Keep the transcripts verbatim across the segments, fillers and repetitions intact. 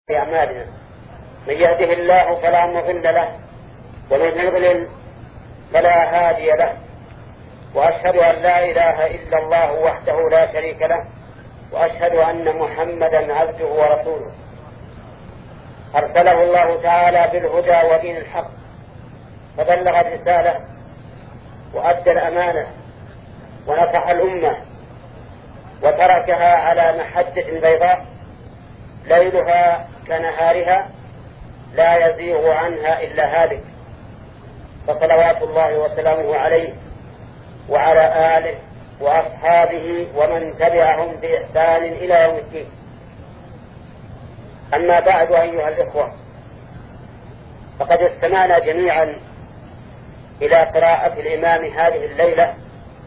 في أعمالنا من يهده الله فلا مضل له ومن يضلل فلا هادي له، وأشهد أن لا إله إلا الله وحده لا شريك له، وأشهد أن محمدا عبده ورسوله أرسله الله تعالى بالهدى ودين الحق، فبلغ الرسالة وأدى الأمانة ونصح الأمة وتركها على محجة بيضاء ليلها كنهارها لا يزيغ عنها إلا هالك، فصلوات الله وسلامه عليه وعلى آله وأصحابه ومن تبعهم بإحسان إلى يوم الدين. أما بعد أيها الإخوة، فقد استمعنا جميعا إلى قراءة الإمام هذه الليلة،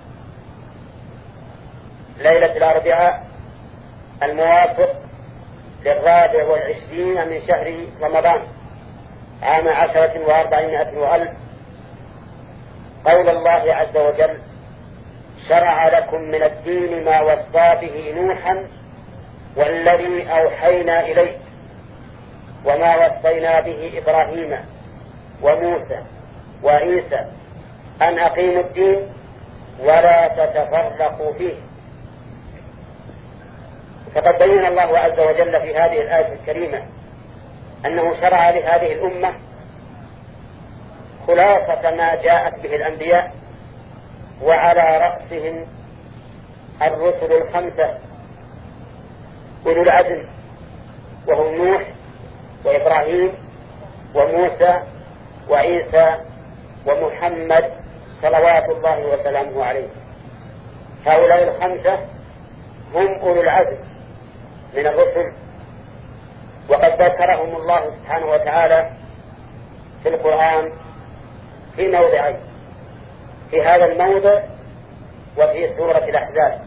ليلة الأربعاء الموافق للرابع والعشرين من شهر رمضان عام عشرة وأربعمائة وألف، قول الله عز وجل: شرع لكم من الدين ما وصى به نوحا والذي أوحينا إليك وما وصينا به إبراهيم وموسى وعيسى أن أقيموا الدين ولا تتفرقوا فيه. فقد بين الله عز وجل في هذه الآية الكريمة أنه شرع لهذه الأمة خلاصة ما جاءت به الأنبياء، وعلى رأسهم الرسل الخمسة أولو العزم، وهم نوح وإبراهيم وموسى وعيسى ومحمد صلوات الله وسلامه عليه. هؤلاء الخمسة هم أولو العزم من الرسل، وقد ذكرهم الله سبحانه وتعالى في القرآن في موضعين، في هذا الموضع وفي سورة الأحزاب.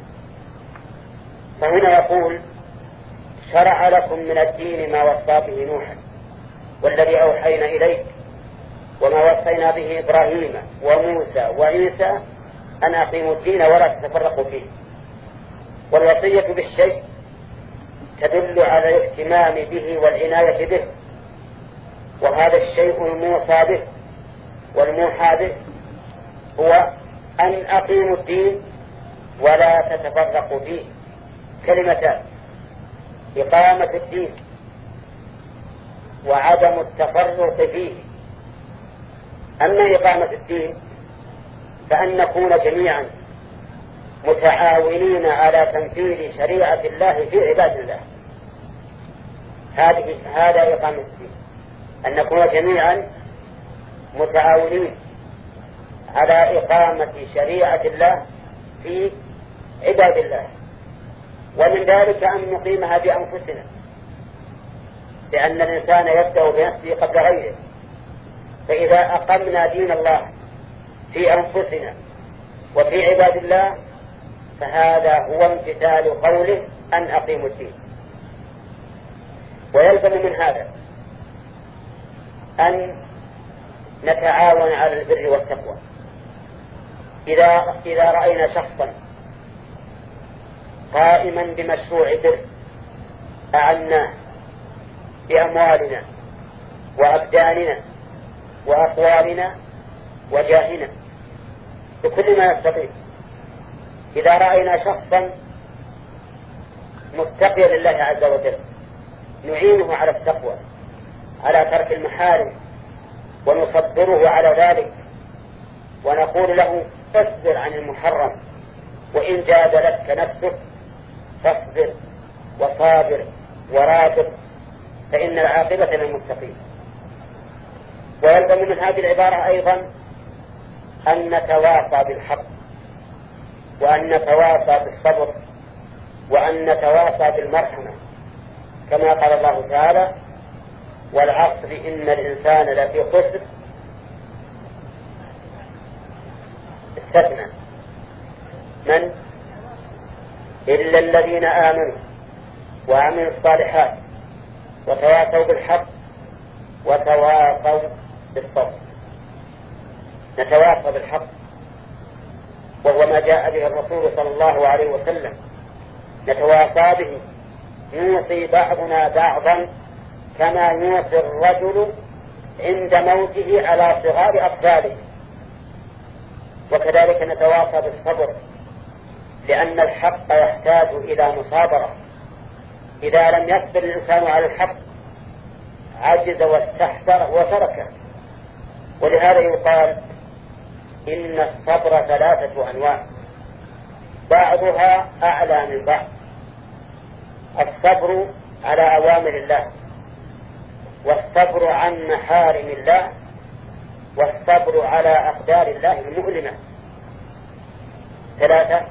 فهنا يقول: شرع لكم من الدين ما وصى به نوحا والذي أوحينا إليك وما وصينا به إبراهيم وموسى وعيسى أن أقيموا الدين ولا تتفرقوا فيه. والوصية بالشيء تدل على الاهتمام به والعناية به، وهذا الشيء الموصى به والموحى به هو أن أقيموا الدين ولا تتفرقوا فيه. كلمتان: إقامة الدين وعدم التفرق فيه. أما إقامة الدين فأن نكون جميعا متعاونين على تنفيذ شريعة الله في عباد الله. هذه هذا إقامة الدين، أن نكون جميعا متعاونين على إقامة شريعة الله في عباد الله، ومن ذلك أن نقيمها بأنفسنا، لأن الإنسان يبدأ بنفسه قبل غيره. فإذا أقمنا دين الله في أنفسنا وفي عباد الله فهذا هو امتثال قوله أن أقيموا الدين. ويلزم من هذا أن نتعاون على البر والتقوى. إذا إذا رأينا شخصا قائما بمشروع بر أعناه بأموالنا وأبداننا وأقوالنا وجاهنا بكل ما نستطيع، إذا رأينا شخصا متقيا لله عز وجل نعينه على التقوى، على ترك المحارم، ونصبره على ذلك، ونقول له: اصبر عن المحرم، وإن جادلتك نفسك فاصبر وصابر ورابط، فإن العاقبة للمتقين. ويلزم من هذه العبارة أيضا أن نتواصى بالحق، وأن نتواصى بالصبر، وأن نتواصى بالمرحمة، كما قال الله تعالى: والعصر إن الإنسان لفي خسر. استثنى من؟ إلا الذين آمنوا وعملوا الصالحات وتواصوا بالحق وتواصوا بالصبر. نتواصى بالحق، وهو ما جاء به الرسول صلى الله عليه وسلم، نتواصى به، يوصي بعضنا بعضا كما يوصي الرجل عند موته على صغار أطفاله. وكذلك نتواصى بالصبر، لأن الحق يحتاج إلى مصابرة. إذا لم يصبر الإنسان على الحق عجز واستحسر وتركه. ولهذا يقال إن الصبر ثلاثة أنواع بعضها أعلى من بعض: الصبر على أوامر الله، والصبر عن محارم الله، والصبر على أقدار الله المؤلمة. ثلاثة.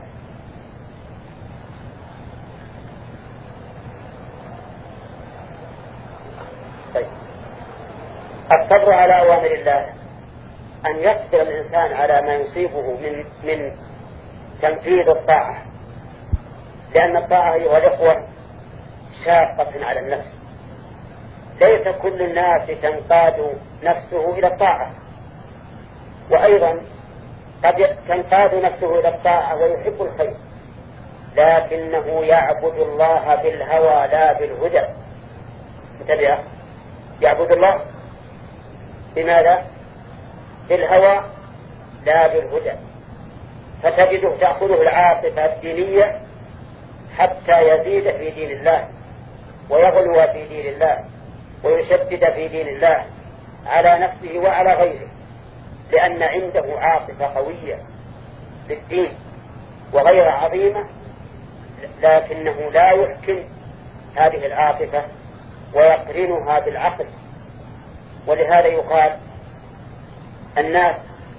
طيب. الصبر على أوامر الله أن يصبر الإنسان على ما يصيبه من من تنفيذ الطاعة، لأن الطاعة أيها الإخوة شاقة على النفس. ليس كل الناس تنقاد نفسه إلى الطاعة، وأيضا قد تنقاد نفسه إلى الطاعة ويحب الخير، لكنه يعبد الله بالهوى لا بالهدى. انتبه، يعبد الله بماذا؟ بالهوى لا بالهدى. فتجده تأخذه العاطفة الدينية حتى يزيد في دين الله ويغلو في دين الله ويشدد في دين الله على نفسه وعلى غيره، لأن عنده عاطفة قوية للدين وغير عظيمة، لكنه لا يحكم هذه العاطفة ويقرنها بالعقل. ولهذا يقال الناس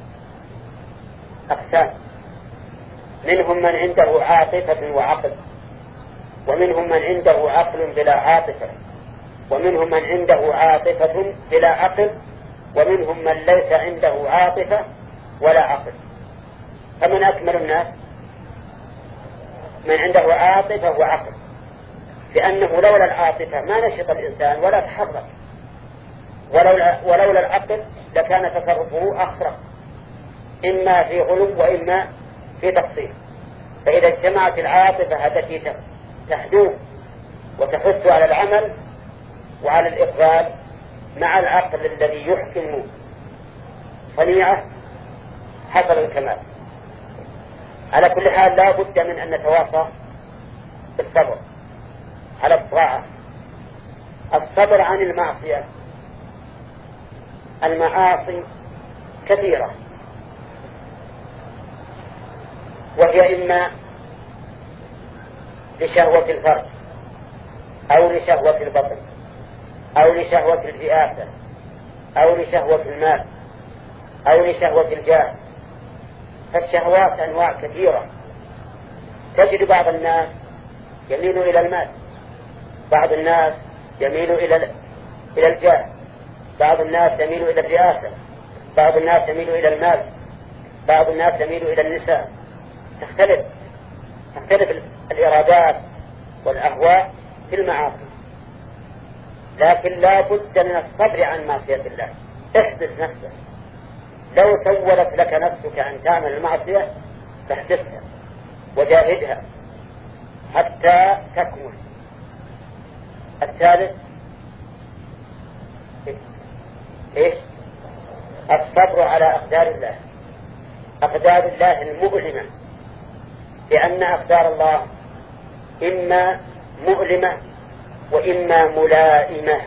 أقسام: منهم من عنده عاطفة وعقل، ومنهم من عنده عقل بلا عاطفة، ومنهم من عنده عاطفة بلا عقل، ومنهم من ليس عنده عاطفة ولا عقل. فمن أكمل الناس؟ من عنده عاطفة وعقل، لأنه لولا العاطفة ما نشط الإنسان ولا تحرك، ولولا, ولولا العقل لكان تصرفه أخرق، إما في غلو وإما في تقصير. فإذا اجتمعت العاطفة التي تحدوه وتحث على العمل وعلى الإقبال مع العقل الذي يحكم صنيعه حصل الكمال. على كل حال لا بد من أن نتواصى بالصبر على الطاعة. الصبر عن المعصية، المعاصي كثيرة، وهي إما لشهوة الفرج أو لشهوة البطن أو لشهوة الرئاسة أو لشهوة المال أو لشهوة الجاه. فالشهوات أنواع كثيرة. تجد بعض الناس يميل إلى المال، بعض الناس يميل إلى إلى الجاه، بعض الناس يميل إلى الرئاسة، بعض الناس يميل إلى المال، بعض الناس يميل إلى النساء. تختلف تختلف الإرادات والأهواء في المعاصي، لكن لا بد من الصبر عن معصية الله. احبس نفسك. لو سولت لك نفسك أن تعمل المعصية فاحبسها وجاهدها حتى تكمل. الثالث إيش؟ الصبر على أقدار الله، أقدار الله المؤلمة، لأن أقدار الله إما مؤلمة وإما ملائمة،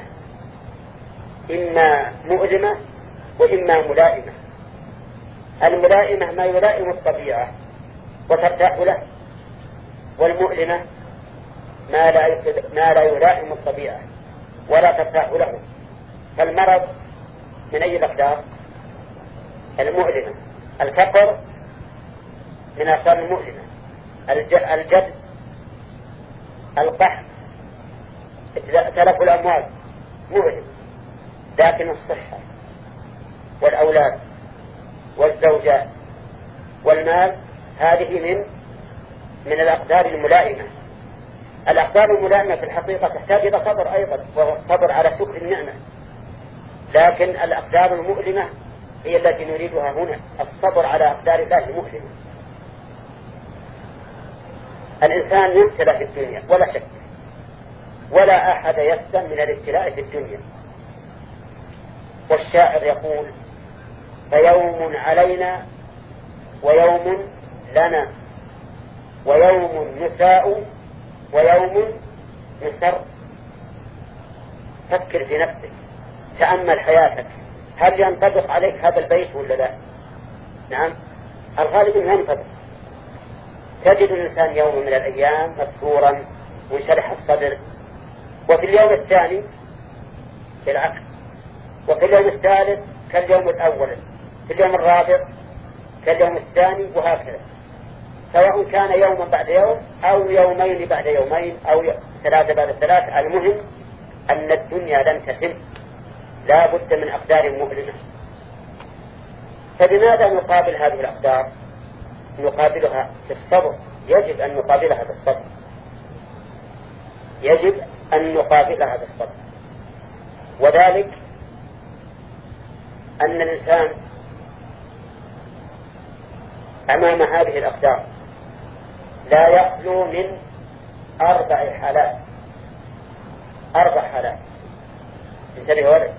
إما مؤلمة وإما ملائمة. الملائمة ما يلائم الطبيعة وترتاح له، والمؤلمة ما لا ما لا يلائم الطبيعة ولا ترتاح له. فالمرض من أي الأقدار؟ المؤلمة. الفقر من أقدار المؤلمة. الجد، القحط، تلف الأموال مؤلم. لكن الصحة والأولاد والزوجات والمال هذه من من الأقدار الملائمة. الأقدار الملائمة في الحقيقة تحتاج إلى صبر أيضا، وهو الصبر على شكر النعمة. لكن الأقدار المؤلمة هي التي نريدها هنا، الصبر على أقدار الله المؤلمة. الإنسان يبتلى في الدنيا ولا شك، ولا أحد يسلم من الابتلاء في الدنيا. والشاعر يقول: فيوم علينا ويوم لنا ويوم نساء ويوم نسر. فكر في نفسك، تأمل حياتك، هل ينطبق عليك هذا البيت ولا لا؟ نعم، الغالب أنه ينطبق. تجد الإنسان يوم من الأيام مسرورا وانشرح الصدر، وفي اليوم الثاني بالعكس، وفي اليوم الثالث كاليوم الأول، في اليوم الرابع كاليوم الثاني، وهكذا، سواء كان يوما بعد يوم أو يومين بعد يومين أو ثلاثة بعد ثلاثة. المهم أن الدنيا لن تتم، لا بد من أقدار مؤلمة. فبماذا نقابل هذه الأقدار؟ نقابلها بالصبر. يجب أن نقابلها بالصبر، يجب أن نقابلها بالصبر. وذلك أن الإنسان أمام هذه الأقدار لا يخلو من أربع حالات. أربع حالات، انتبه ولد: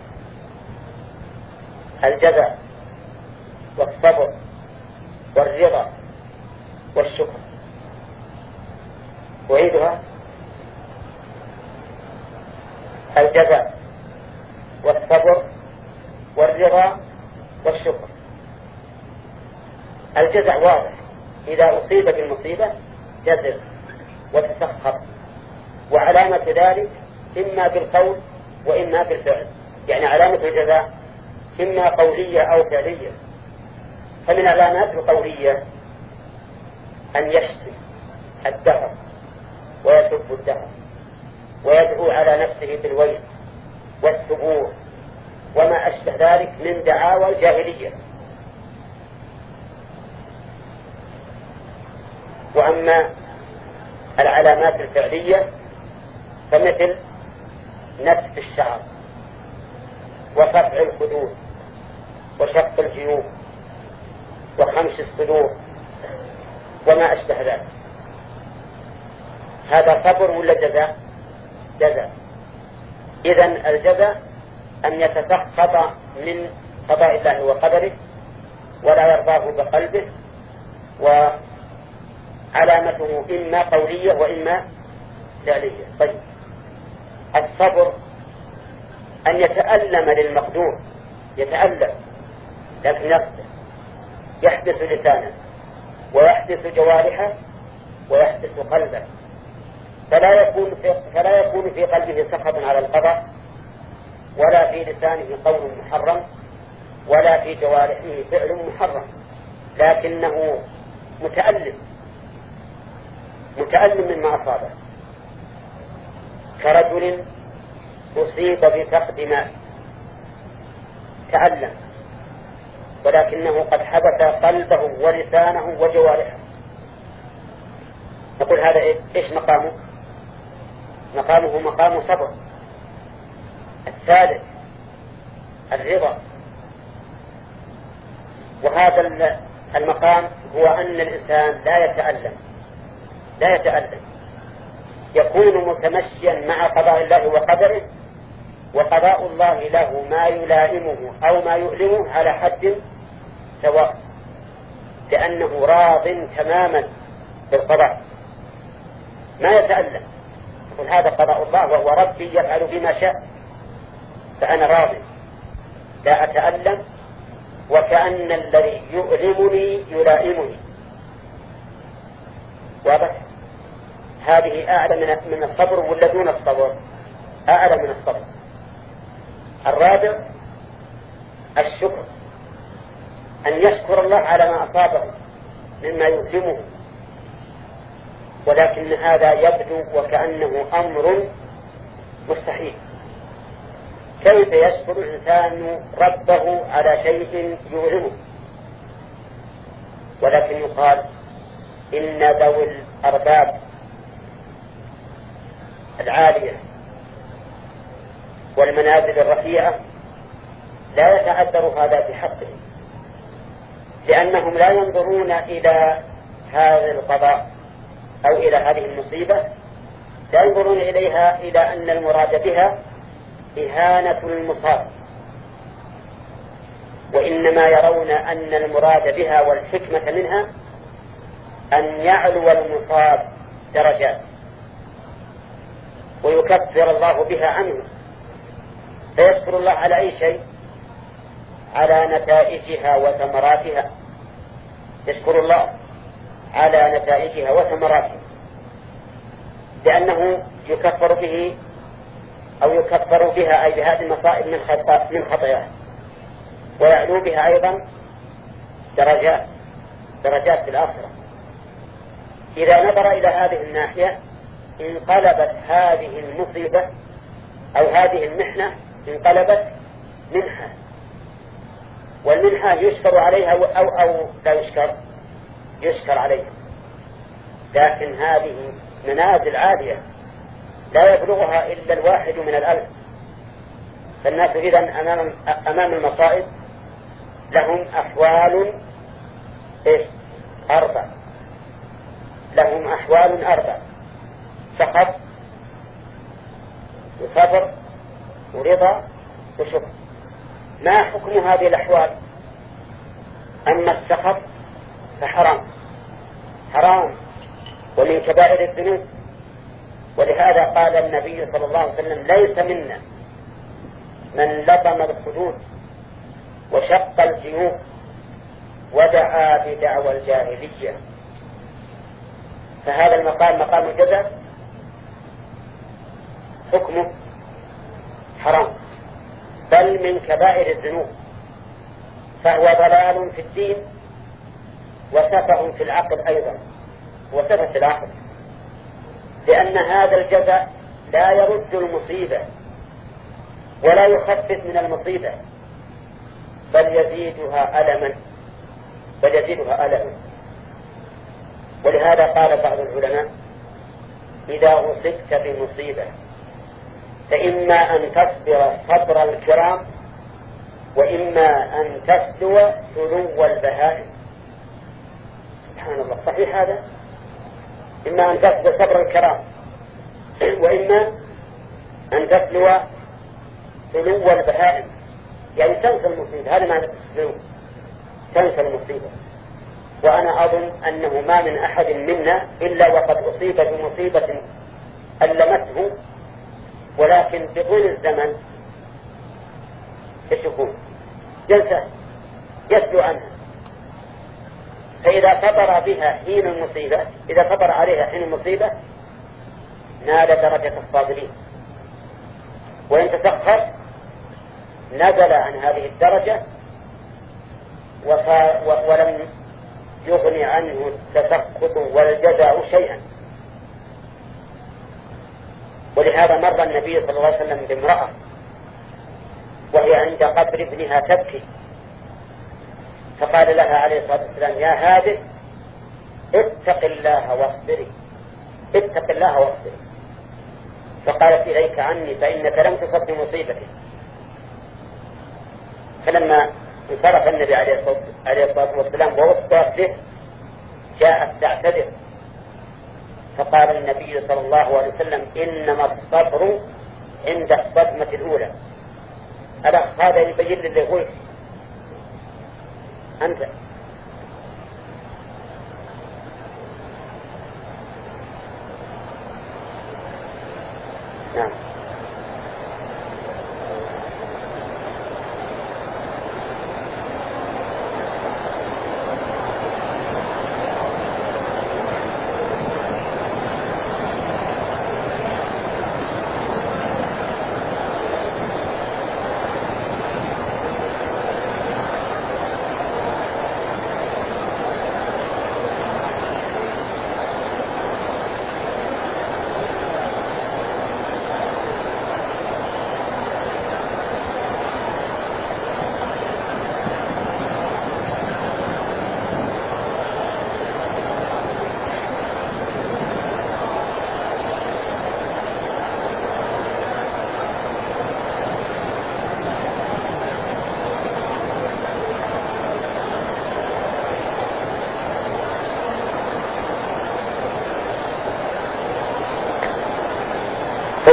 الجزاء والصبر والرضا والشكر. أعيدها: الجزاء والصبر والرضا والشكر. الجزاء واضح، إذا أصيب بالمصيبة جزع وتسخط، وعلامة ذلك إما بالقول وإما بالفعل، يعني علامة الجزاء إما قولية أو فعلية. فمن علامات القولية أن يشتم الدهر ويسب الدهر ويدعو على نفسه بالويل والثبور وما أشبه ذلك من دعاوى الجاهلية. وأما العلامات الفعلية فمثل نتف الشعر وصفع الخدود وشق الجيوب وخمش الصدور وما أشبه ذلك. هذا صبر ولا جزاء؟ جزاء. إذن الجزاء أن يتسخط من قضاء الله وقدره ولا يرضاه بقلبه، وعلامته إما قولية وإما فعلية. طيب، الصبر أن يتألم للمقدور، يتألم لكن يصبر، يحبس لسانه ويحبس جوارحه ويحبس قلبه، فلا يكون في فلا يكون في قلبه سخط على القضاء، ولا في لسانه قول محرم، ولا في جوارحه فعل محرم، لكنه متألم متألم مما أصابه، كرجل أصيب بفقد ماء تألم، ولكنه قد حبس قلبه ولسانه وجوارحه. نقول هذا إيش مقامه؟ مقامه مقام صبر. الثالث الرضا، وهذا المقام هو أن الإنسان لا يتألم لا يتألم يكون متمشيا مع قضاء الله وقدره، وقضاء الله له ما يلائمه أو ما يؤلمه على حد سواء، لأنه راض تماما بالقضاء، ما يتألم. يقول هذا قضاء الله وهو ربي يفعل بما شاء، فأنا راض لا أتألم، وكأن الذي يؤلمني يلائمني. واضح؟ هذه أعلى من الصبر، ولا دون الصبر؟ أعلى من الصبر. الرابع الشكر، أن يشكر الله على ما أصابه مما يؤلمه، ولكن هذا يبدو وكأنه أمر مستحيل. كيف يشكر الإنسان ربه على شيء يؤلمه؟ ولكن يقال إن ذوي الأرباب العالية والمنازل الرفيعة لا يتعذر هذا بحقهم، لأنهم لا ينظرون إلى هذا القضاء أو إلى هذه المصيبة لا ينظرون إليها إلى أن المراد بها إهانة المصاب، وإنما يرون أن المراد بها والحكمة منها أن يعلو المصاب درجات ويكفر الله بها عنه، فيشكر الله على أي شيء؟ على نتائجها وثمراتها، يشكر الله على نتائجها وثمراتها، لأنه يكفر به أو يكفر بها أي بهذه المصائب من من خطاياه، ويعلو بها أيضا درجات درجات في الآخرة. إذا نظر إلى هذه الناحية انقلبت هذه المصيبة أو هذه المحنة انقلبت منحة، والمنحة يشكر عليها أو, أو لا يشكر يشكر عليها، لكن هذه منازل عالية لا يبلغها إلا الواحد من الألف. فالناس إذن أمام, أمام المصائب لهم أحوال إيش؟ أربع، لهم أحوال أربع: سخط وصبر ورضا وشكر. ما حكم هذه الأحوال؟ أما السخط فحرام حرام ومن كبائر الذنوب، ولهذا قال النبي صلى الله عليه وسلم: ليس منا من لطم الخدود وشق الجيوب ودعا بدعوى الجاهلية. فهذا المقام مقام الجزاء حكمه حرام، بل من كبائر الذنوب، فهو ضلال في الدين وسفه في العقل أيضا، وسفه في العقل، لأن هذا الجزاء لا يرد المصيبة ولا يخفف من المصيبة، بل يزيدها ألما بل يزيدها ألما ولهذا قال بعض العلماء: إذا أصبت بمصيبة فإما أن تصبر صبر الكرام، وإما أن تسلو سلو البهائم. سبحان الله، صحيح هذا؟ إما أن تسلو صبر الكرام، وإما أن تسلو سلو البهائم، يعني تنسى المصيبة. هذا معنى السلو، تنسى المصيبة. وأنا أظن أنه ما من أحد منا إلا وقد أصيب بمصيبة ألمته، ولكن بطول الزمن يشكون ينسى يسلو عنها. فإذا صبر بها حين المصيبة إذا صبر عليها حين المصيبة نال درجة الصابرين، وإن تسخر نزل عن هذه الدرجة ولم يغني عنه التسخط والجزاء شيئا. ولهذا مر النبي صلى الله عليه وسلم بامرأة وهي عند قبر ابنها تبكي، فقال لها عليه الصلاة والسلام: يا هذه اتق الله واصبري اتق الله واصبري. فقالت: إليك عني فإنك لم تصب بمصيبتي. فلما انصرف النبي عليه الصلاة والسلام ووصفت به جاءت تعتذر، فقال النبي صلى الله عليه وسلم: إنما الصبر عند الصدمة الأولى. ألا هذا يبين للي يقول أنت نعم.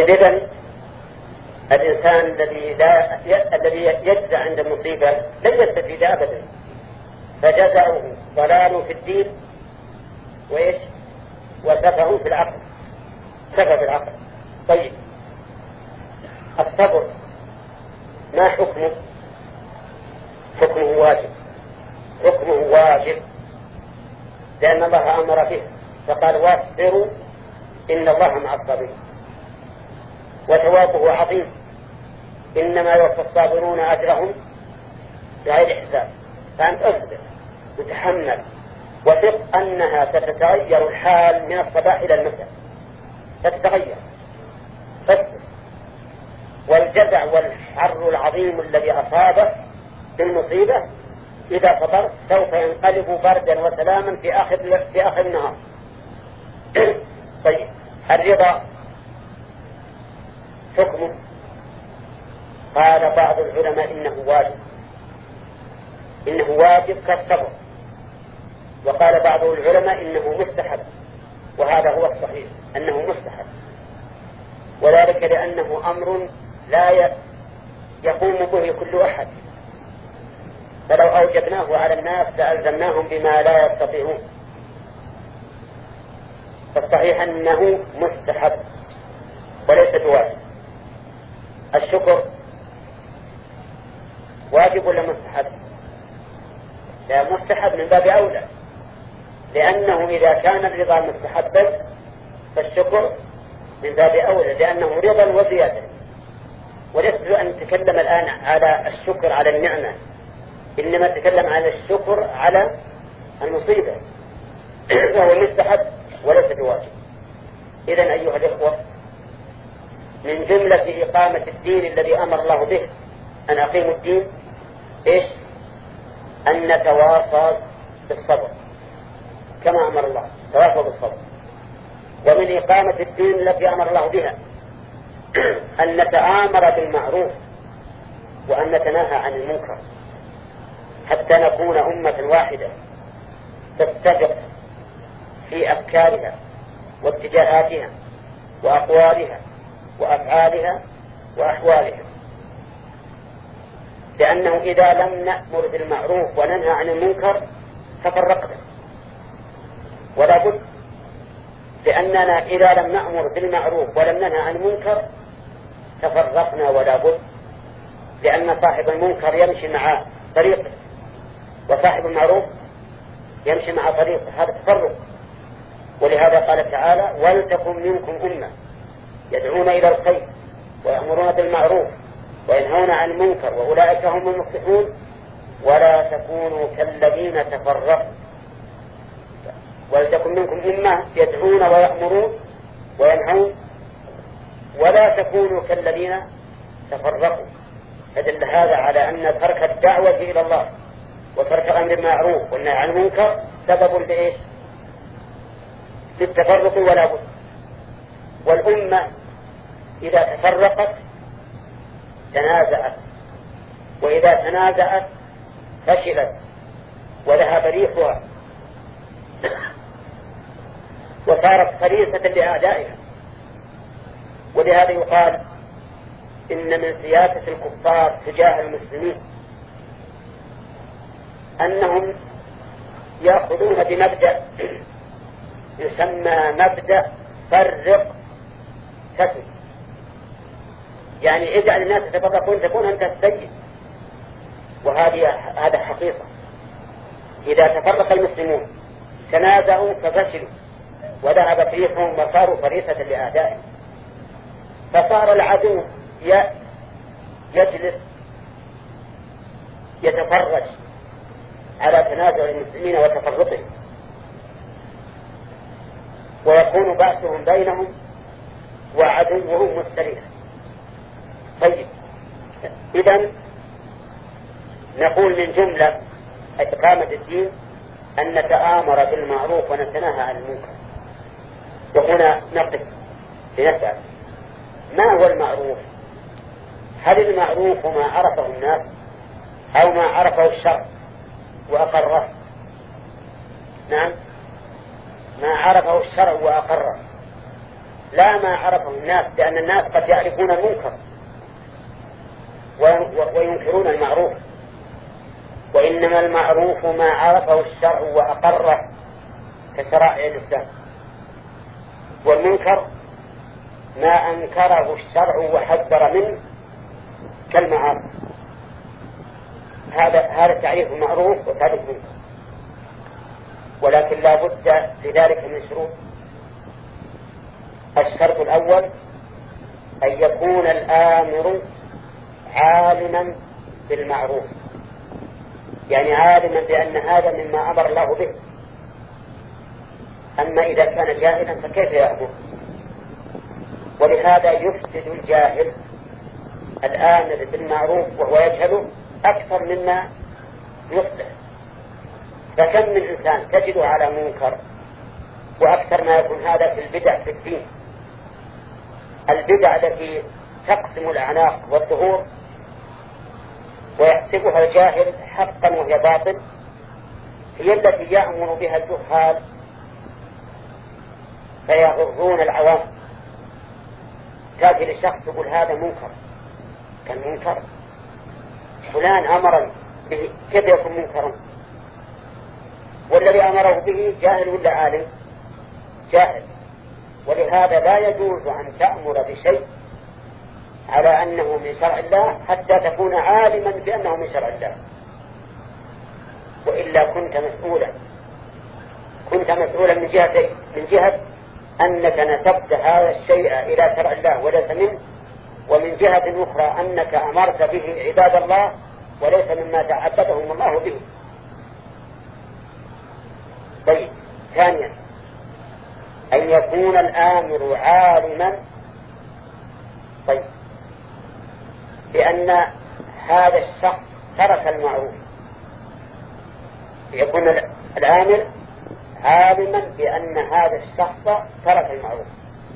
طيب إذن الإنسان الذي لا الذي يجزع عند المصيبة لن يستفيد أبدا، فجزعه ضلال في الدين وإيش وسفه في العقل، سفه في العقل. طيب الصبر ما حكمه؟ حكمه واجب، حكمه واجب لأن الله أمر به فقال واصبروا إن الله مع الصابرين، وثوابه عظيم، إنما يوفى الصابرون أجرهم بغير حساب. فأنت أصبر وتحمل وثق أنها ستتغير الحال من الصباح إلى المساء، ستتغير، فاصبر. والجزع والحر العظيم الذي أصابه بالمصيبة إذا صبرت سوف ينقلب بردا وسلاما في آخر في آخر النهار. طيب الرضا حكمه؟ قال بعض العلماء إنه واجب، إنه واجب كالصبر، وقال بعض العلماء إنه مستحب، وهذا هو الصحيح أنه مستحب، وذلك لأنه أمر لا يقوم به كل أحد، فلو أوجبناه على الناس لألزمناهم بما لا يستطيعون، فالصحيح أنه مستحب وليس بواجب. الشكر واجب ولا مستحب؟ لا، مستحب من باب أولى، لأنه إذا كان الرضا مستحبا فالشكر من باب أولى، لأنه رضا وزيادة. ولست أن نتكلم الآن على الشكر على النعمة، إنما نتكلم على الشكر على المصيبة، وهو مستحب وليس بواجب. إذن أيها الإخوة، من جملة إقامة الدين الذي أمر الله به أن أقيموا الدين إيش؟ أن نتواصى بالصبر كما أمر الله، تواصوا بالصبر. ومن إقامة الدين التي أمر الله بها أن نتآمر بالمعروف وأن نتناهى عن المنكر، حتى نكون أمة واحدة تتفق في أفكارها واتجاهاتها وأقوالها وأفعالها وأحوالها. لأنه إذا لم نأمر بالمعروف وننهى عن المنكر تفرقنا، ولا بد، لأننا إذا لم نأمر بالمعروف ولم ننهى عن المنكر تفرقنا ولا بد، لأن صاحب المنكر يمشي مع طريقه وصاحب المعروف يمشي مع طريقه، هذا تفرق. ولهذا قال تعالى: ولتكن منكم أمة يدعون إلى الخير ويأمرون بالمعروف وينهون عن المنكر وأولئك هم المفلحون ولا تكونوا كالذين تفرقوا. ولتكن منكم أمة يدعون ويأمرون وينهون ولا تكونوا كالذين تفرقوا. فدل هذا على أن ترك الدعوة إلى الله وترك الأمر بالمعروف والنهي عن المنكر سبب لإيش؟ للتفرق ولا بد. والأمة إذا تفرقت تنازعت، وإذا تنازعت فشلت وذهب ريحها وصارت فريسة لأعدائها. ولهذا يقال إن من سياسة الكفار تجاه المسلمين أنهم يأخذون بمبدأ يسمى مبدأ فرق تسد، يعني اجعل الناس يتفرقون تكون أنت السيد. وهذه هذا حقيقة، إذا تفرق المسلمون تنازعوا ففشلوا وذهبت ريحهم وصاروا فريسة لأعدائهم، فصار العدو يجلس يتفرج على تنازع المسلمين وتفرقهم، ويكون بأسهم بينهم وعدوهم مستريح. طيب، إذن نقول من جملة إقامة الدين أن نتآمر بالمعروف ونتناهى عن المنكر. وهنا نقف لنسأل: ما هو المعروف؟ هل المعروف ما عرفه الناس أو ما عرفه الشرع وأقره؟ نعم، ما عرفه الشرع وأقره، لا ما عرفه الناس، لأن الناس قد يعرفون المنكر وينكرون المعروف، وإنما المعروف ما عرفه الشرع وأقره كشرائع الإسلام، والمنكر ما أنكره الشرع وحذر منه كالمعاصي. هذا هذا تعريف المعروف وتعريف المنكر، ولكن لا بد لذلك من شروط. الشرط الأول أن يكون الآمر عالما بالمعروف، يعني عالما بأن هذا مما أمر الله به. أما إذا كان جاهلا فكيف يأمر؟ ولهذا يفسد الجاهل الآمر بالمعروف وهو يجهله أكثر مما يصلح. فكم من إنسان تجده على منكر، وأكثر ما يكون هذا في البدع في الدين، البدع التي تقسم الأعناق والظهور ويحسبها الجاهل حقا وهي باطل، هي التي يأمر بها الجهال فيغرون العوام. تأتي للشخص تقول هذا منكر، كان منكر فلان أمر به، كيف يكون منكرا؟ والذي أمره به جاهل ولا عالم؟ جاهل. ولهذا لا يجوز أن تأمر بشيء على أنه من شرع الله حتى تكون عالما بأنه من شرع الله، وإلا كنت مسؤولا كنت مسؤولا من جهة من جهة أنك نسبت هذا الشيء إلى شرع الله وليس منه، ومن جهة أخرى أنك أمرت به عباد الله وليس مما تعبدهم الله به. طيب، ثانيا أن يكون الآمر عالما طيب بأن هذا الشخص ترك المعروف، يكون الآمر عالما بأن هذا الشخص ترك المعروف،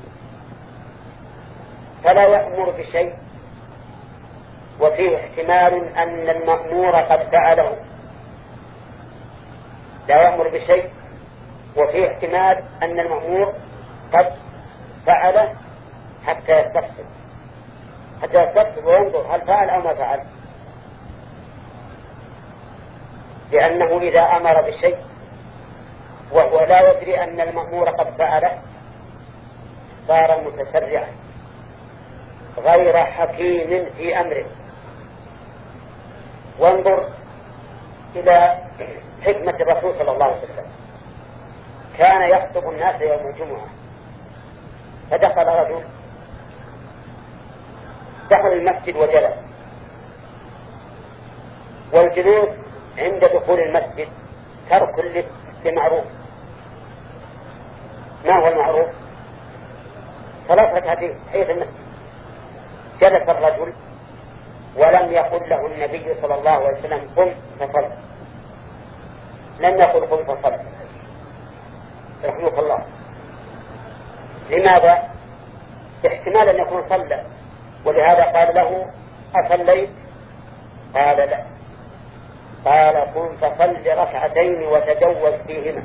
فلا يأمر بشيء وفيه احتمال أن المأمور قد فعله. لا يأمر بشيء وفيه احتمال أن المأمور قد فعله حتى يستفسر حتى يستفسر وينظر هل فعل أو ما فعل، لأنه إذا أمر بشيء وهو لا يدري أن المأمور قد فعله صار متسرعا غير حكيم في أمره. وانظر إلى حكمة الرسول صلى الله عليه وسلم، كان يخطب الناس يوم الجمعة، فدخل رجل دخل المسجد وجلس، والجلوس عند دخول المسجد ترك لمعروف. ما هو المعروف؟ ثلاث ركعتين حيث المسجد. جلس الرجل ولم يقل له النبي صلى الله عليه وسلم قم فصل، لم يقل قم فصل رحمه الله. لماذا؟ احتمال أن يكون صلى، ولهذا قال له أصليت؟ قال لا، قال قم فصل ركعتين وتجوز فيهما.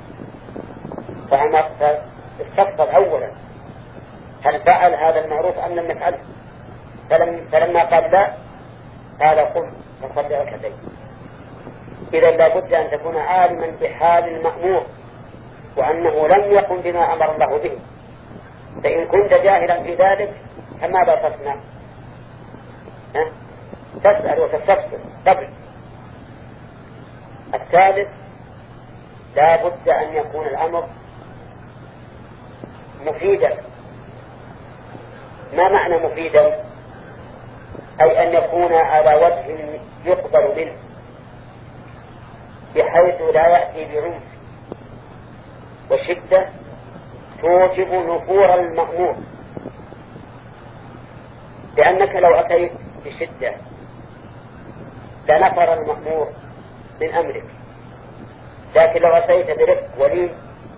فاستفصل أولا هل فعل هذا المعروف أم لم يفعله، فلم فلما قال لا قال قم فصل ركعتين. إذا لابد أن تكون عالما بحال المأمور وأنه لم يقم بما أمر الله به. فإن كنت جاهلا في ذلك فماذا تصنع؟ ها؟ تسأل وتستفسر قبل. الثالث لا بد أن يكون الأمر مفيدا. ما معنى مفيدا؟ أي أن يكون على وجه يقبل منه بحيث لا يأتي بعنف وشدة توجب نفور المأمور، لأنك لو أتيت بشدة لنفر المأمور من أمرك، لكن لو أتيت برفق ولين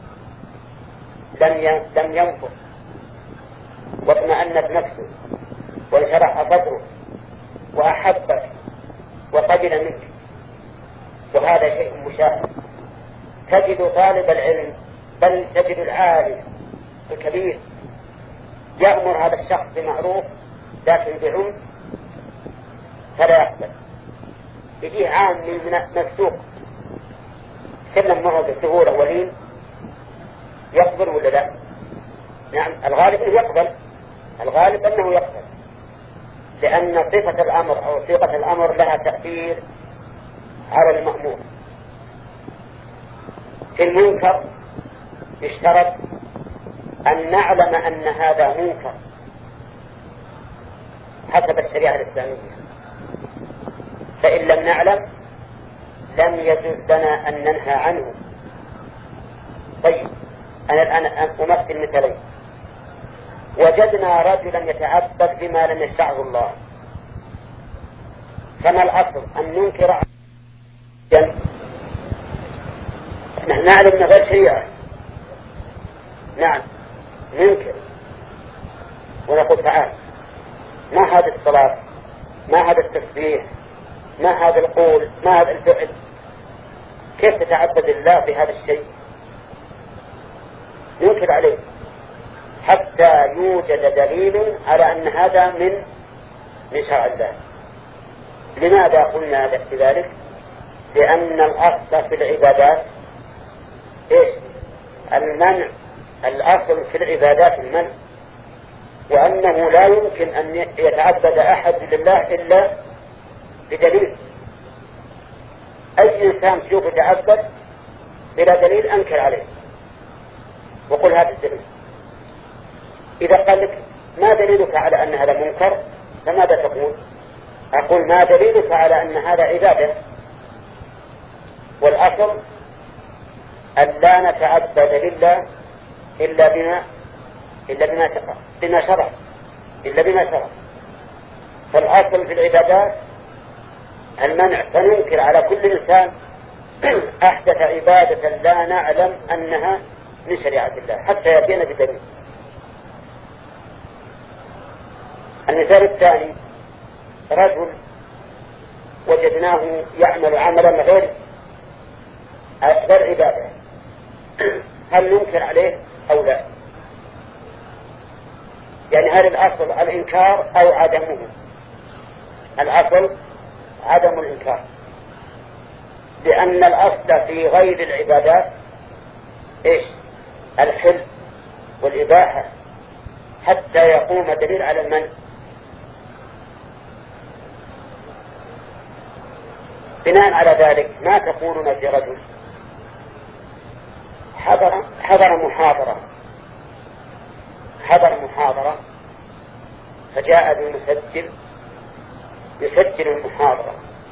لم ينفر واطمأنت نفسه وانشرح صدره وأحبك وقبل منك. وهذا شيء مشاهد. تجد طالب العلم بل تجد العالم الكبير يأمر هذا الشخص بمعروف لكن بعنف فلا يقبل. يجيه عام من السوق تكلم معه بسهولة ولين يقبل ولا لا؟ نعم الغالب أنه يقبل، الغالب أنه يقبل، لأن صفة الأمر أو صيغة الأمر لها تأثير على المأمور. في المنكر يشترط أن نعلم أن هذا منكر حسب الشريعة الإسلامية، فإن لم نعلم لم يجوز لنا أن ننهى عنه. طيب أنا الآن أمثل مثلين. وجدنا رجلا يتعبد بما لم يشرعه الله، فما الأصل أن ننكر؟ نحن نعلم أن غير شريعة، نعم ننكر ونقول تعال ما هذا الصلاة، ما هذا التسبيح، ما هذا القول، ما هذا الفعل، كيف تتعبد الله بهذا الشيء؟ ننكر عليه حتى يوجد دليل على أن هذا من من شرع الله. لماذا قلنا ذلك؟ لأن الأصل في العبادات إيش؟ المنع. الأصل في العبادات المنع، وأنه لا يمكن أن يتعبد أحد لله إلا بدليل. أي إنسان تشوف يتعبد بلا دليل أنكر عليه وقل هذا الدليل. إذا قال لك ما دليلك على أن هذا منكر فماذا تقول؟ أقول ما دليلك على أن هذا عبادة؟ والأصل أن لا نتعبد لله إلا بما إلا بما شرع بما شرع إلا بما شرع. فالأصل في العبادات المنع، فننكر على كل إنسان أحدث عبادة لا نعلم أنها من شريعة الله حتى يأتينا بدليل. المثال الثاني رجل وجدناه يعمل عملا غير غير عبادة، هل ننكر عليه أو لا؟ يعني هل الأصل الإنكار أو عدمه؟ الأصل عدم الإنكار، لأن الأصل في غير العبادات إيش؟ الحل والإباحة حتى يقوم دليل على المنع. بناء على ذلك ما تقولون في رجل حضر حضر محاضرة حضر محاضرة فجاء المسجل يسجل المحاضرة،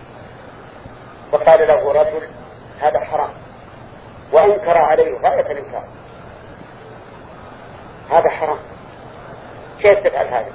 وقال له رجل هذا حرام، وأنكر عليه غاية الإنكار، هذا حرام، كيف تفعل هذا؟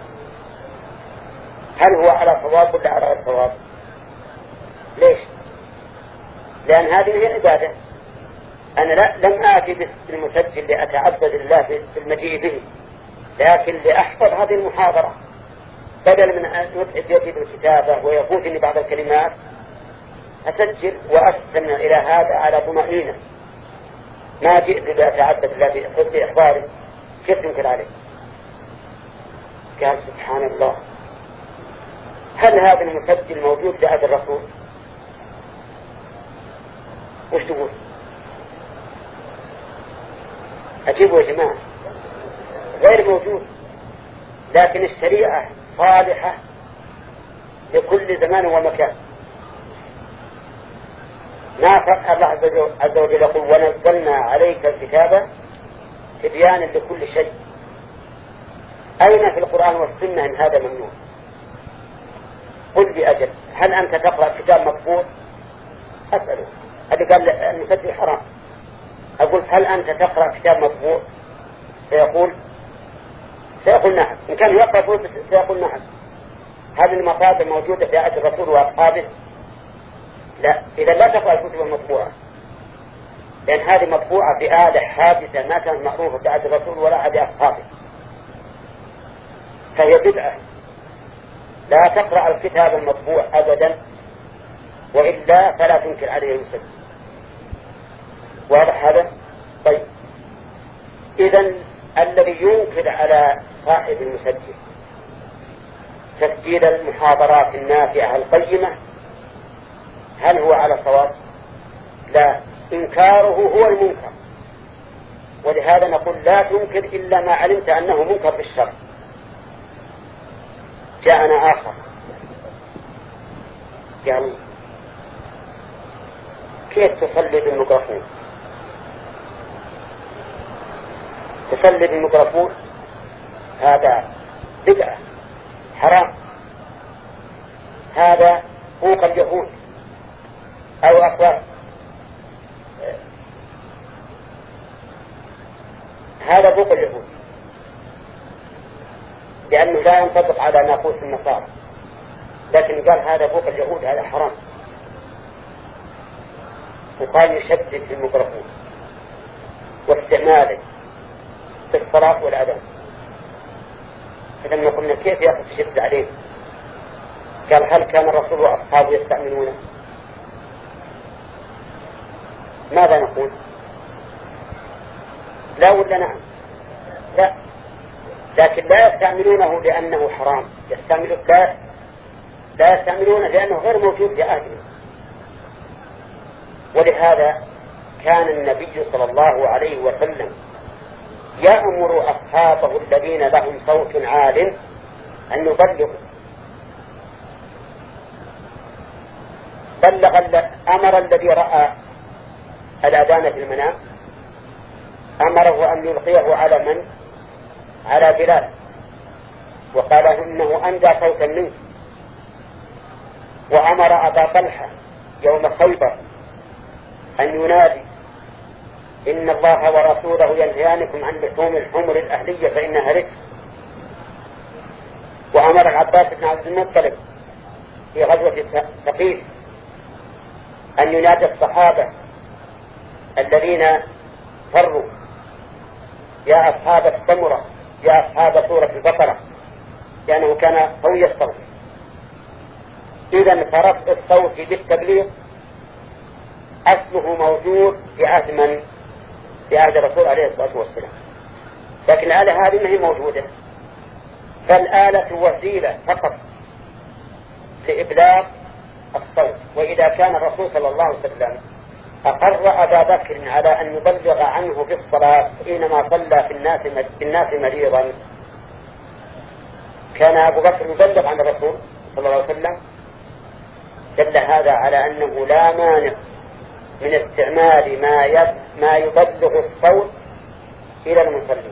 هل هو على صواب ولا على غير صواب؟ ليش؟ لأن هذه هي عبادة. أنا لا لم آتي بالمسجل لأتعبد الله في المجيء به، لكن لأحفظ هذه المحاضرة، بدل من أن يتعب يدي بالكتابة ويفوتني بعض الكلمات أسجل وأستمع إلى هذا على طمأنينة. ما جئت لأتعبد الله بإحضاري، كيف يمكن عليه؟ قال سبحان الله، هل هذا المسجل موجود في عهد الرسول؟ وش تقول؟ أجيبوا يا جماعة، غير موجود. لكن الشريعة صالحة لكل زمان ومكان. ما فرق الله عز وجل يقول ونزلنا عليك الكتاب تبيانا لكل شيء. أين في القرآن والسنة إن هذا ممنوع؟ قل لي أجل، هل أنت تقرأ كتاب مطبوع؟ أسأله. هذا قال المسجل حرام. أقول هل أنت تقرأ كتاب مطبوع؟ سيقول سيقول نعم. إن كان يقرأ سيقول نعم. هذه المصادر موجودة في عهد الرسول وأصحابه؟ لا. إذا لا تقرأ الكتب المطبوعة، لأن هذه مطبوعة بآلة حادثة ما كانت معروفة في عهد الرسول ولا عهد أصحابه، فهي بدعة. لا تقرأ الكتاب المطبوع أبدا، وإلا فلا تنكر عليه المسجل. واضح هذا؟ طيب، إذن الذي ينكر على صاحب المسجل تسجيل المحاضرات النافعة القيمة، هل هو على صواب؟ لا، إنكاره هو المنكر. ولهذا نقول لا تنكر إلا ما علمت أنه منكر بالشرع. جاءنا آخر قال كيف تصلي بالميكروفون؟ تصلي بالميكروفون هذا بدعة حرام، هذا فوق اليهود أو أقوال، هذا فوق اليهود، لأنه لا ينطبق على ناقوس النصارى، لكن قال هذا فوق اليهود، هذا حرام. وقال يشدد في الميكروفون واستعماله في الصلاة والأذان. فلما قلنا كيف يأخذ تشد عليه؟ قال هل كان الرسول وأصحابه يستعملونه؟ ماذا نقول؟ لا ولا نعم؟ لا، لكن لا يستعملونه لأنه حرام، يستعملون لا لا يستعملونه لأنه غير موجود في أهله. ولهذا كان النبي صلى الله عليه وسلم يأمر أصحابه الذين لهم صوت عال أن يبلغوا. بلغ أمر الذي رأى الأذان في المنام، أمره أن يلقيه على من؟ على بلال، وقال إنه أندى صوتا منه. وأمر أبا طلحة يوم خيبر أن ينادي إن الله ورسوله ينهيانكم عن لحوم الحمر الأهلية فإنها رجس. وأمر العباس بن عبد المطلب في غزوة ثقيف أن ينادي الصحابة الذين فروا يا أصحاب السمرة يا أصحاب سورة البقرة، لأنه كان قوي الصوت. إذن فرفع الصوت بالتبليغ أصله موجود في عهد من؟ في عهد الرسول عليه الصلاة والسلام، لكن الآلة هذه ما هي موجودة. فالآلة وسيلة فقط في إبلاغ الصوت. وإذا كان الرسول صلى الله عليه وسلم أقر أبا بكر على أن يبلغ عنه في الصلاة حينما صلى في الناس في الناس مريضا، كان أبو بكر يبلغ عن الرسول صلى الله عليه وسلم، دل هذا على أنه لا مانع من استعمال ما ما يبلغ الصوت إلى المصلي.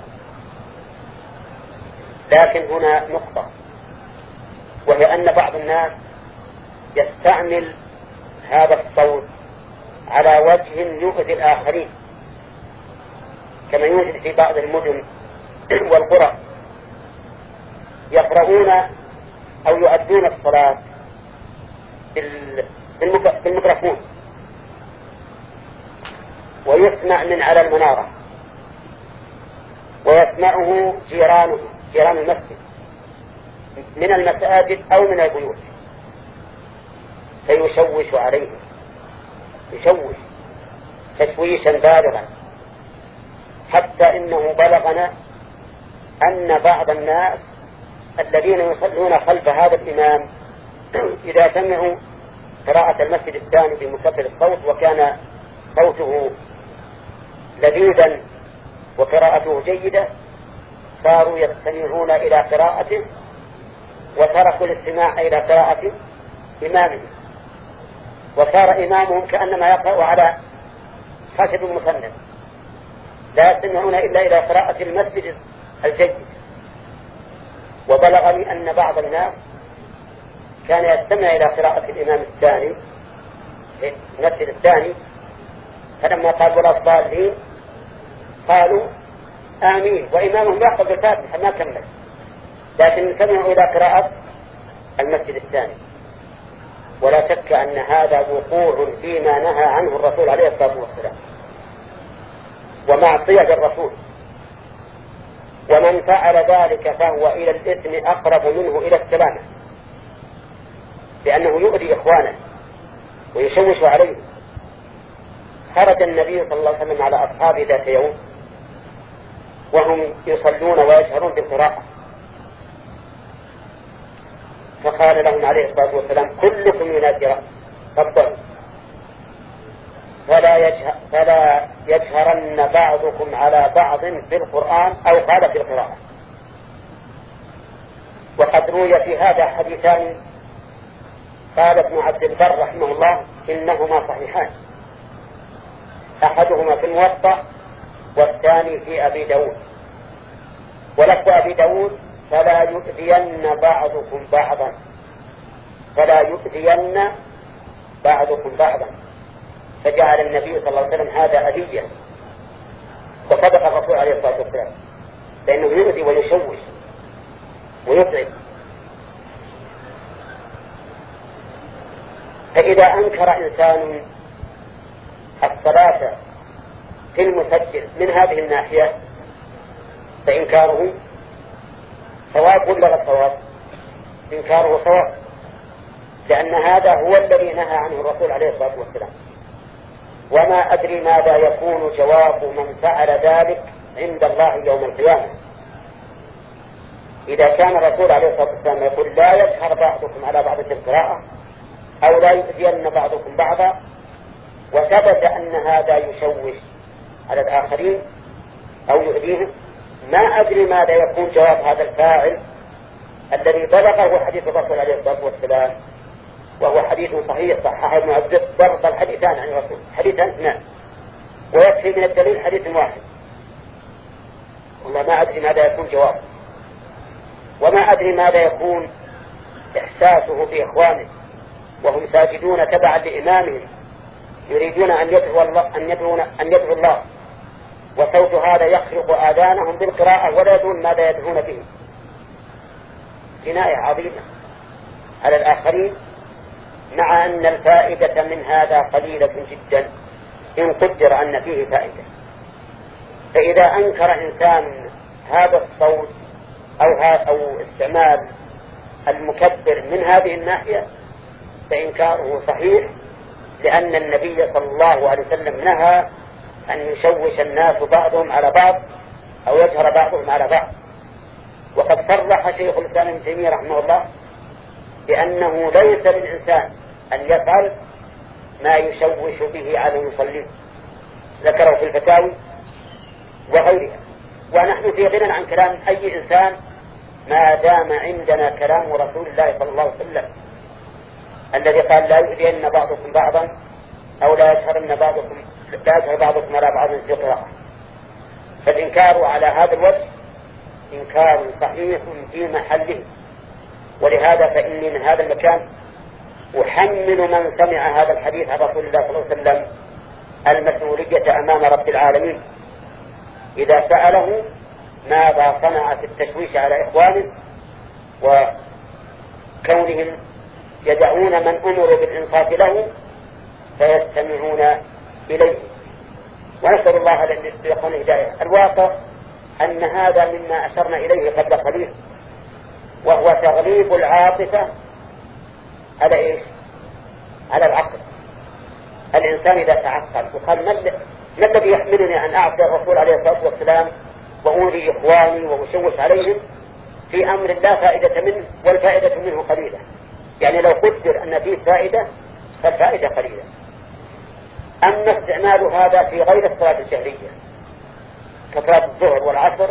لكن هنا نقطة، وهي أن بعض الناس يستعمل هذا الصوت على وجه يؤذي الآخرين، كما يوجد في بعض المدن والقرى يقرؤون أو يؤدون الصلاة بالميكروفون ويسمع من على المنارة ويسمعه جيرانه جيران المسجد من المساجد أو من البيوت، فيشوش عليهم، يشوش تشويشا بالغا، حتى إنه بلغنا أن بعض الناس الذين يصلون خلف هذا الإمام إذا سمعوا قراءة المسجد الثاني بمكبر الصوت وكان صوته لذيذا وقراءته جيدة، صاروا يستمعون إلى قراءته وتركوا الاستماع إلى قراءة إمامهم، وصار إمامهم كأنما يقرأ على خشب مسند، لا يستمعون إلا إلى قراءة المسجد الجيد. وبلغني أن بعض الناس كان يستمع إلى قراءة الإمام الثاني في المسجد الثاني، فلما قال ولا الضالين قالوا آمين، وإمامهم يأخذ الفاتحة ما كمل، لكن سمعوا إلى قراءة المسجد الثاني. ولا شك أن هذا وقوع فيما نهى عنه الرسول عليه الصلاة والسلام ومعصية الرسول، ومن فعل ذلك فهو إلى الإثم أقرب منه إلى السلامة، لأنه يؤذي إخوانه ويشوش عليه. خرج النبي صلى الله عليه وسلم على أصحابه ذات يوم وهم يصلون ويشهرون بالقراءة، فقال لهم عليه الصلاة والسلام كلكم ينادي ربه فلا, يجهر فلا يجهرن بعضكم على بعض في القرآن أو قال في القراءة. وقد روي في هذا حديثان قال ابن عبد البر رحمه الله إنهما صحيحان، أحدهما في الموطأ والثاني في أبي داود. ولفظ أبي داود فلا يؤذين بعضكم بعضا، فلا يؤذين بعضكم بعضا، فجعل النبي صلى الله عليه وسلم هذا أذية، وصدق الرسول عليه الصلاة والسلام لأنه يؤذي ويشوش ويتعب. فإذا أنكر إنسان الصلاة في المسجل من هذه الناحية فإنكاره صواب ولا غير صواب؟ إنكاره صواب، لأن هذا هو الذي نهى عنه الرسول عليه الصلاة والسلام. وما أدري ماذا يكون جواب من فعل ذلك عند الله يوم القيامة. إذا كان الرسول عليه الصلاة والسلام يقول لا يجهر بعضكم على بعض في القراءة أو لا يؤذين بعضكم بعضا، وثبت أن هذا يشوش على الآخرين أو يؤذيهم، ما أدري ماذا يكون جواب هذا الفاعل الذي بلغه حديث الرسول عليه الصلاة والسلام، وهو حديث صحيح صححه ابن عبد البر الحديثان عن الرسول، حديثان اثنان، ويكفي من الدليل حديث واحد. والله ما أدري ماذا يكون جواب، وما أدري ماذا يكون إحساسه بإخوانه وهم ساجدون تبعا لإمامهم يريدون أن يدعوا الله أن يدعون أن يدعوا الله، وصوت هذا يخرق آذانهم بالقراءة ولا يدرون ماذا يدعون به. جناية عظيمة على الآخرين، مع أن الفائدة من هذا قليلة جدا إن قدر أن فيه فائدة. فإذا أنكر إنسان هذا الصوت أو, أو استعمال المكبر من هذه الناحية فإنكاره صحيح، لأن النبي صلى الله عليه وسلم نهى أن يشوش الناس بعضهم على بعض أو يجهر بعضهم على بعض. وقد صرح شيخ الإسلام ابن تيمية رحمه الله بأنه ليس للإنسان أن يفعل ما يشوش به على المصلين، ذكره في الفتاوي وغيرها. ونحن في غنى عن كلام أي إنسان ما دام عندنا كلام رسول الله صلى الله عليه وسلم الذي قال لا يؤذين بعضكم بعضا أو لا يجهرن بعضكم لا يجهر بعضكم على بعض في قراءة. فالإنكار على هذا الوجه إنكار صحيح في محله. ولهذا فإني من هذا المكان أحمل من سمع هذا الحديث عن رسول الله صلى الله عليه وسلم المسؤولية أمام رب العالمين إذا سأله ماذا صنع في التشويش على إخوانه وكونهم يدعون من أمروا بالإنصات له فيستمعون إليه. ونسأل الله أن يكون هداية. الواقع أن هذا مما أشرنا إليه قبل قليل، وهو تغليب العاطفة على إيش؟ على العقل. الإنسان إذا تعقل وقال ما الذي يحملني أن أعصي الرسول عليه الصلاة والسلام وأولي إخواني وأشوش عليهم في أمر لا فائدة منه والفائدة منه قليلة. يعني لو قدر أن فيه فائدة فالفائدة قليلة. أما استعمال هذا في غير الصلاة الشهرية كصلاة الظهر والعصر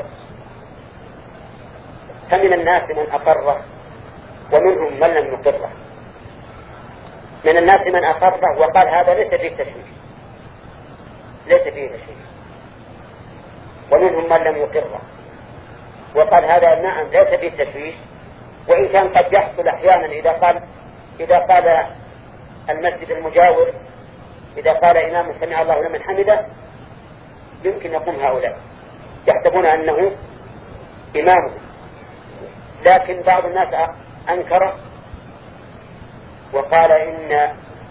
فمن الناس من أقره ومنهم من لم يقره. من الناس من أقره وقال هذا ليس فيه تشويش، ليس فيه تشويش، ومنهم من لم يقره وقال هذا نعم ليس فيه تشويش، وإن كان قد يحصل أحيانا إذا قال إذا قال المسجد المجاور إذا قال إمام سمع الله لمن حمده يمكن يقوم هؤلاء يحسبون أنه إمامه. لكن بعض الناس أنكر وقال إن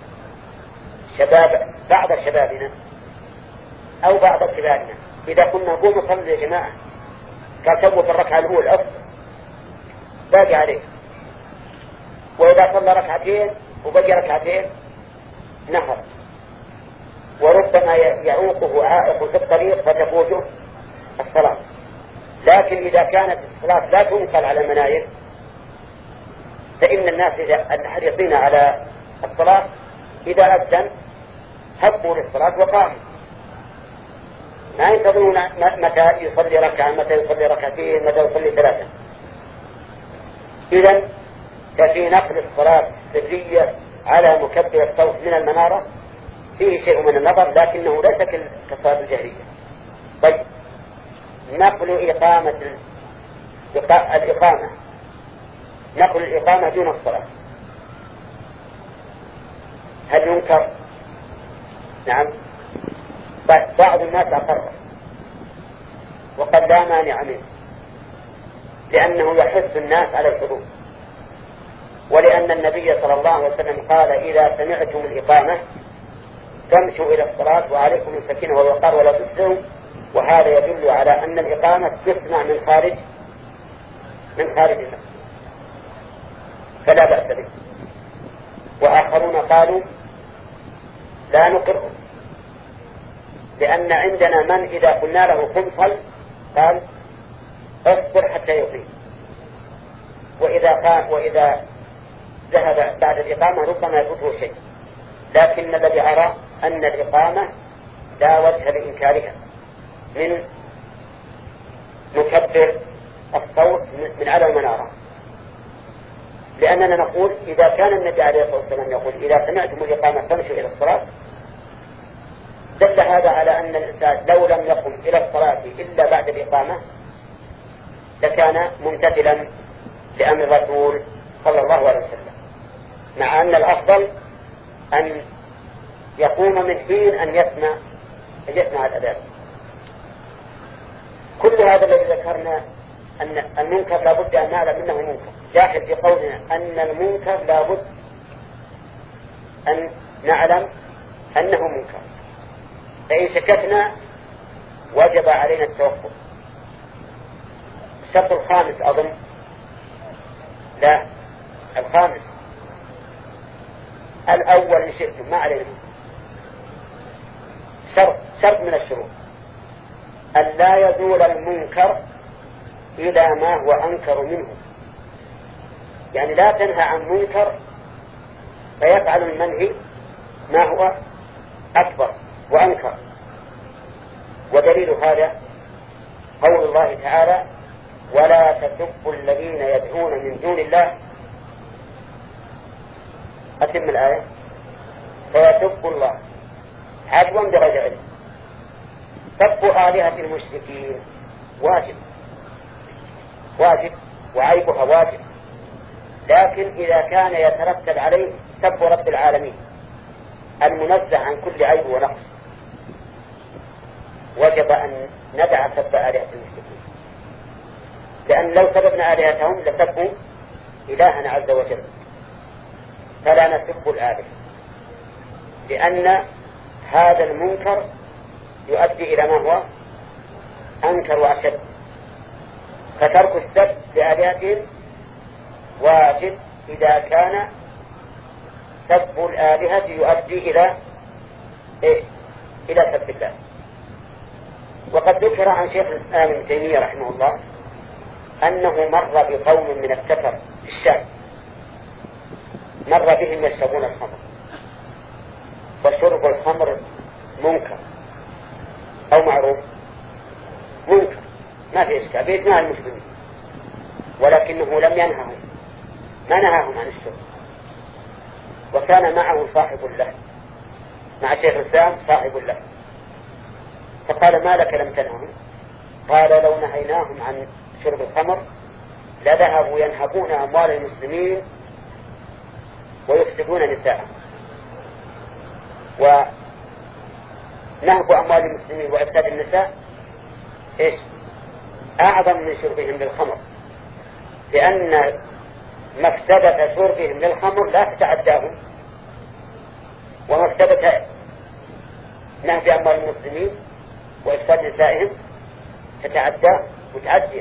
شباب بعض شبابنا أو بعض كبارنا إذا كنا نقوم نصلي يا جماعة كاتبوا في الركعة الأولى أفضل باقي عليه، وإذا صلى ركعتين وبقي ركعتين نهر، وربما يعوقه عائق في الطريق فتفوته الصلاة. لكن إذا كانت الصلاة لا تنقل على مناير فإن الناس إذا الحريصين على الصلاة إذا أذن هبوا للصلاة وقاموا، ما ينتظرون متى يصلي ركعة، متى يصلي ركعتين، متى يصلي ثلاثة. إذن ففي نقل الصلاة السرية على مكبر الصوت من المنارة فيه شيء من النظر، لكنه ليس كالصلاة الجهرية. طيب، نقل إقامة الإقامة نقل الإقامة دون الصلاة هل ينكر؟ نعم. بعض الناس أقر وقد لا مانع منه، لأنه يحث الناس على الحضور، ولأن النبي صلى الله عليه وسلم قال إذا سمعتم الإقامة فامشوا إلى الصلاة وعليكم السكينة والوقار ولا تسرعوا، وهذا يدل على أن الإقامة تسمع من خارج من خارج المسجد فلا بأس به. وآخرون قالوا لا نقره، لأن عندنا من إذا قلنا له قم صل قال اصبر حتى يقيم، وإذا قام وإذا ذهب بعد الإقامة ربما يفوته شيء. لكن الذي أرى أن الإقامة لا وجه لإنكارها من مكبر الصوت من على المنارة، لأننا نقول إذا كان النبي عليه الصلاة والسلام يقول إذا سمعتم الإقامة فامشوا إلى الصلاة، دل هذا على أن الإنسان لو لم يقم إلى الصلاة إلا بعد الإقامة لكان ممتثلا لأمر الرسول صلى الله عليه وسلم، مع أن الأفضل أن يقوم من حين أن يسمع أن يسمع الأذان. كل هذا الذي ذكرنا أن المنكر لا بد أن نعلم أنه منكر، داخل في قولنا أن المنكر لا بد أن نعلم أنه منكر، فإن شككنا وجب علينا التوقف. الشرط الخامس أظن لا الخامس الأول إن شئتم ما علينا، شرط شرط من الشروط أن لا يزول المنكر إلى ما هو أنكر منه، يعني لا تنهى عن منكر فيفعل المنهي ما هو أكبر وأنكر. ودليل هذا قول الله تعالى ولا تسبوا الذين يدعون من دون الله، أتم الآية، فيسبوا الله عدوا بغير علم. سب آلهة المشركين واجب واجب وعيبها واجب، لكن إذا كان يترتب عليه سب رب العالمين المنزه عن كل عيب ونقص وجب أن ندع سب آلهة المشركين، لأن لو سببنا آلهتهم لسبوا إلهنا عز وجل، فلا نسب الآلهة، لأن هذا المنكر يؤدي إلى ما هو أنكر وأشد. فترك السب لآلهتهم واجب إذا كان سب الآلهة يؤدي إلى إيه؟ إلى سب الله. وقد ذكر عن شيخ الإسلام ابن تيمية رحمه الله أنه مر بقوم من السفر في الشام، مر بهم يشربون الخمر، وشرب الخمر منكر أو معروف؟ منكر، ما في إشكال بإجماع المسلمين، ولكنه لم ينههم، ما نهاهم عن الشرب. وكان معه صاحب له، مع شيخ الإسلام صاحب له، فقال ما لك لم تنههم؟ قال لو نهيناهم عن شرب الخمر لذهبوا ينهبون أموال المسلمين ويفسدون نساءهم. ونهب أموال المسلمين وإفساد النساء إيش أعظم من شربهم للخمر، لأن مفسدة شربهم للخمر لا تتعداهم، ومفسدة نهب أموال المسلمين وإفساد نسائهم تتعدى وتعدي،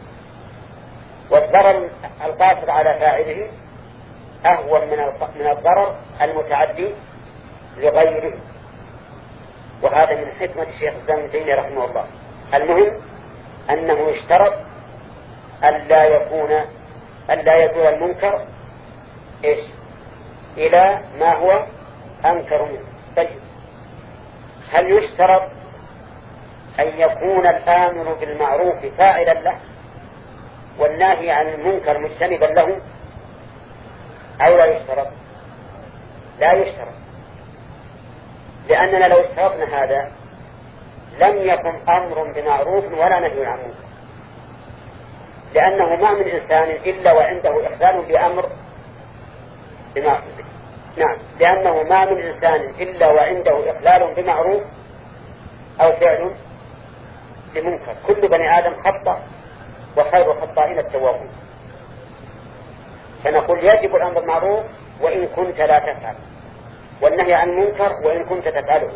والضرر القاصر على فاعله أهون من الضرر المتعدي لغيره. وهذا من حكمة الشيخ الإسلام ابن تيمية رحمه الله. المهم أنه اشترط ألا يكون ألا يزول المنكر إيش إلى ما هو أنكر منه. طيب هل يشترط أن يكون الآمر بالمعروف فاعلا له والناهي عن المنكر مجتنبا له أو لا يشترط؟ لا يشترط، لأننا لو اشترطنا هذا لم يكن أمر بمعروف ولا نهي عن منكر، لأنه ما من إنسان إلا وعنده إخلال بأمر بمعروف. نعم، لأنه ما من إنسان إلا وعنده إخلال بمعروف أو فعل بمنكر. كل بني آدم خطأ وخير الخطائين التوابون. فنقول يجب الأمر بالمعروف وإن كنت لا تفعل، والنهي عن المنكر وإن كنت تفعله،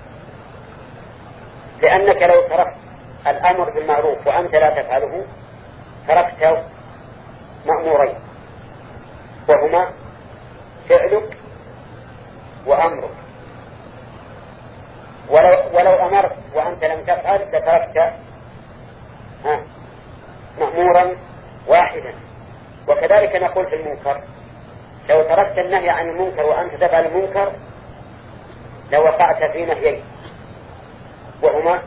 لأنك لو تركت الأمر بالمعروف وأنت لا تفعله تركت مأمورين، وهما فعلك وأمرك. ولو, ولو أمرت وأنت لم تفعل لتركت مأمورا واحدا. وكذلك نقول في المنكر، لو تركت النهي عن المنكر وأنت تفعل المنكر لوقعت في نهيين، وهما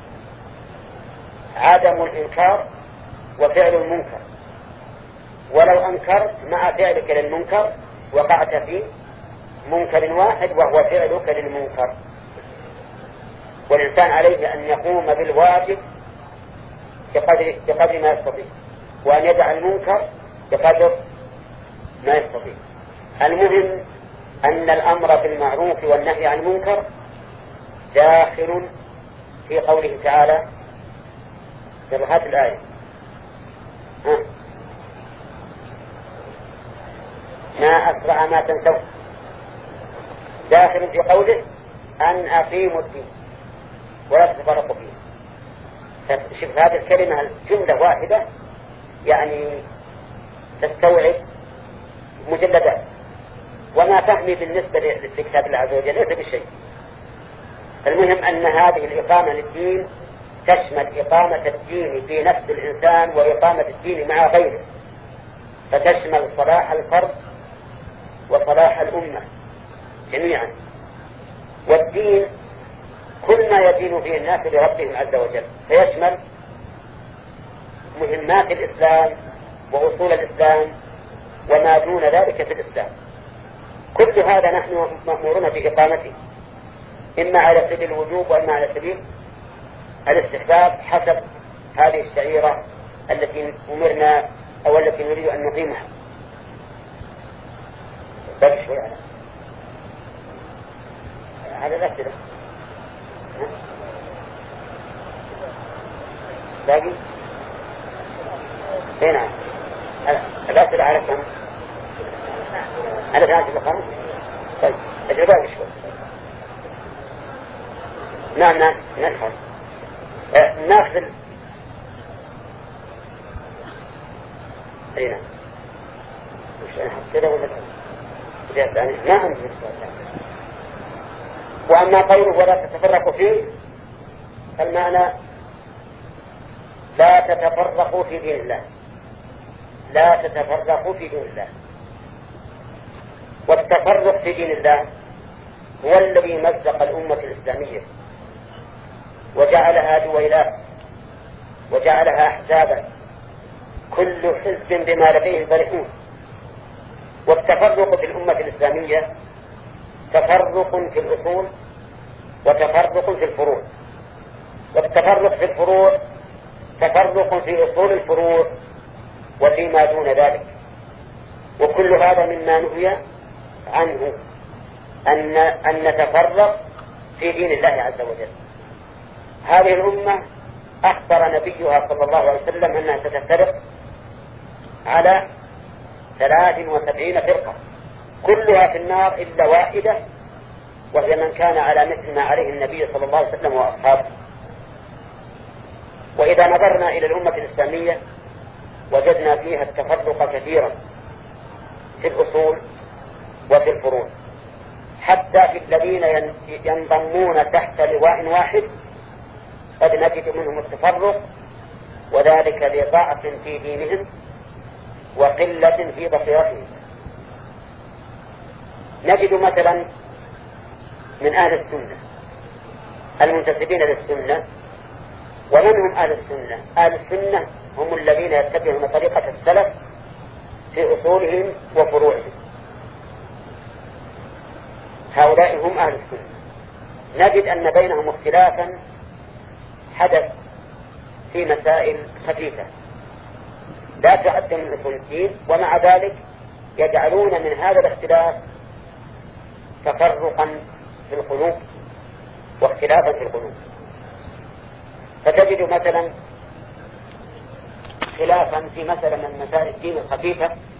عدم الإنكار وفعل المنكر. ولو أنكرت مع فعلك للمنكر وقعت في منكر واحد وهو فعلك للمنكر. والإنسان عليه أن يقوم بالواجب بقدر, بقدر ما يستطيع، وأن يدع المنكر بقدر ما يستطيع. المهم أن الأمر بالمعروف والنهي عن المنكر داخل في قوله تعالى في هذه الآية. ها. ما أسرع ما تنسوا، داخل في قوله أن أقيموا الدين ولا تتفرقوا فيه. شوف هذه الكلمة الجملة واحدة يعني تستوعب مجلدات، وما فهمي بالنسبة لكتاب الله عز وجل ليس بالشيء. المهم أن هذه الإقامة للدين تشمل إقامة الدين في نفس الإنسان وإقامة الدين مع غيره، فتشمل صلاح الفرد وصلاح الأمة جميعا. والدين كل ما يدين فيه الناس لربهم عز وجل، فيشمل مهمات الإسلام وأصول الإسلام وما دون ذلك في الإسلام. كل هذا نحن مأمورون بإقامته، إما على سبيل الوجوب وإما على سبيل الاستحباب حسب هذه الشعيرة التي أمرنا أو التي نريد أن نقيمها. بل شوي على هذا الأسئلة باقي هنا الأسئلة على كم؟ على ثلاثة بقام. طيب أجل باقي شوي. نعم نعم نفهم ناخذ هنا مش أنا حط كده ولا كده يعني ما عندي مشكلة. وأما قوله ولا تتفرقوا فيه فالمعنى لا تتفرقوا في دين الله، لا تتفرقوا في دين الله. والتفرق في دين الله هو الذي مزق الأمة الإسلامية وجعلها دويلات وجعلها أحزابا كل حزب بما لديه فرحون. والتفرق في الأمة الإسلامية تفرق في الأصول وتفرق في الفروع. والتفرق في الفروع تفرق في أصول الفروع وفيما دون ذلك. وكل هذا مما نهي عنه أن, أن نتفرق في دين الله عز وجل. هذه الأمة أخبر نبيها صلى الله عليه وسلم أنها ستفترق على ثلاث وسبعين فرقة كلها في النار إلا واحدة، وهي من كان على مثل ما عليه النبي صلى الله عليه وسلم وأصحابه. وإذا نظرنا إلى الأمة الإسلامية وجدنا فيها التفرق كثيرا في الأصول وفي الفروع، حتى في الذين ينضمون تحت لواء واحد قد نجد منهم التفرق، وذلك لضعف في دينهم وقلة في بصيرتهم. نجد مثلا من أهل السنة المنتسبين للسنة. ومن هم أهل السنة؟ أهل السنة هم الذين يتبعون طريقة السلف في أصولهم وفروعهم، هؤلاء هم أهل السنة. نجد أن بينهم اختلافا حدث في مسائل خفيفة لا تعد من أصول الدين، ومع ذلك يجعلون من هذا الاختلاف تفرقا في القلوب واختلافا في القلوب. فتجد مثلا خلافا في مسألة من مسائل الدين الخفيفة